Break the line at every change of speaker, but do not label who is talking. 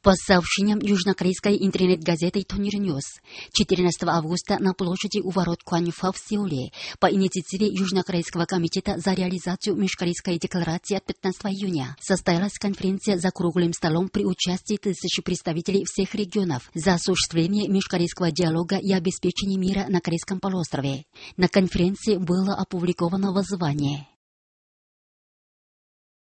По сообщениям южнокорейской интернет-газеты Тонир Ньюс, 14 августа на площади у ворот Куаньфа в Сеуле по инициативе Южнокорейского комитета за реализацию Межкорейской декларации от 15 июня состоялась конференция за круглым столом при участии тысяч представителей всех регионов за осуществление межкорейского диалога и обеспечение мира на Корейском полуострове. На конференции было опубликовано воззвание.